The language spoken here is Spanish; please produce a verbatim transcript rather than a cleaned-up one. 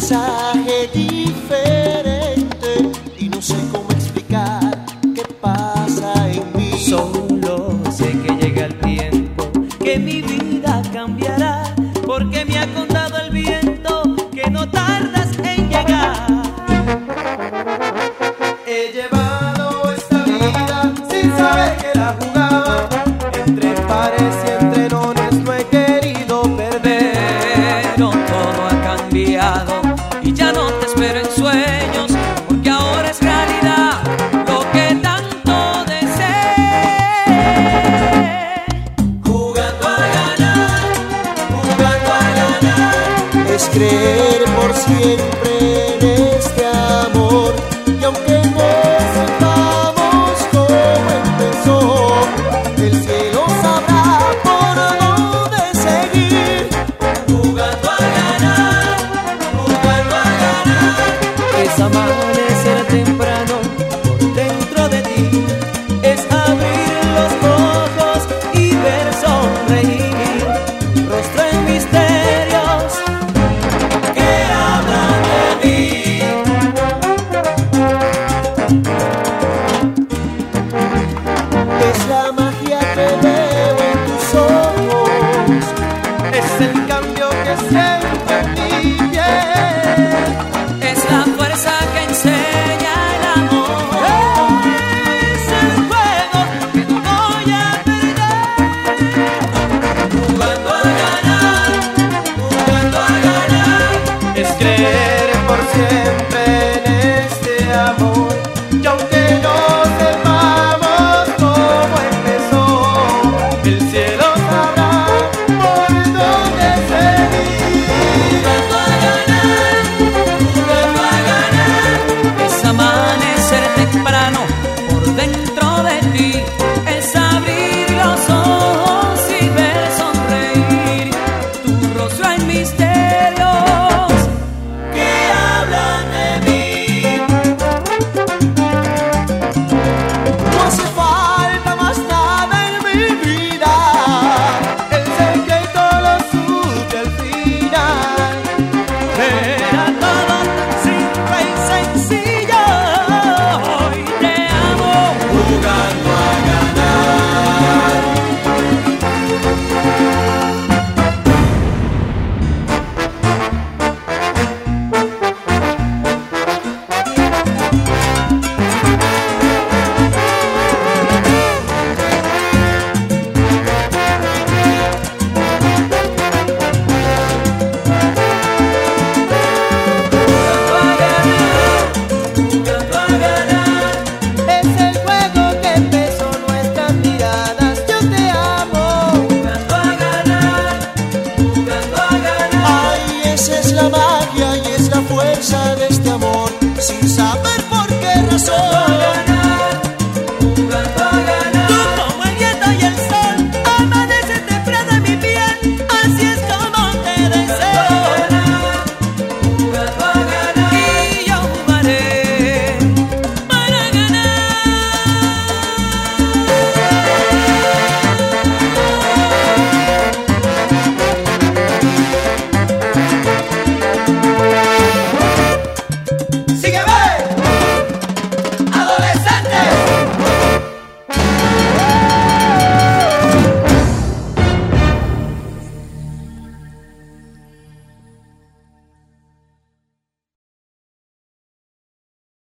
mensaje diferente y no sé cómo explicar qué pasa en mí. Solo sé que llega el tiempo, que mi vida cambiará, porque me ha contado el viento que no tardas en llegar. He llevado esta vida sin saber que la jugaba, entre pares y entrenones no he querido perder. Pero todo ha cambiado y ya no te espero en sueños, porque ahora es realidad lo que tanto deseé. Jugando a ganar, jugando a ganar, es creer por siempre en este amor. Y aunque no sepamos cómo empezó, el cielo sabrá por dónde seguir. Jugando a ganar, jugando a ganar, es amar.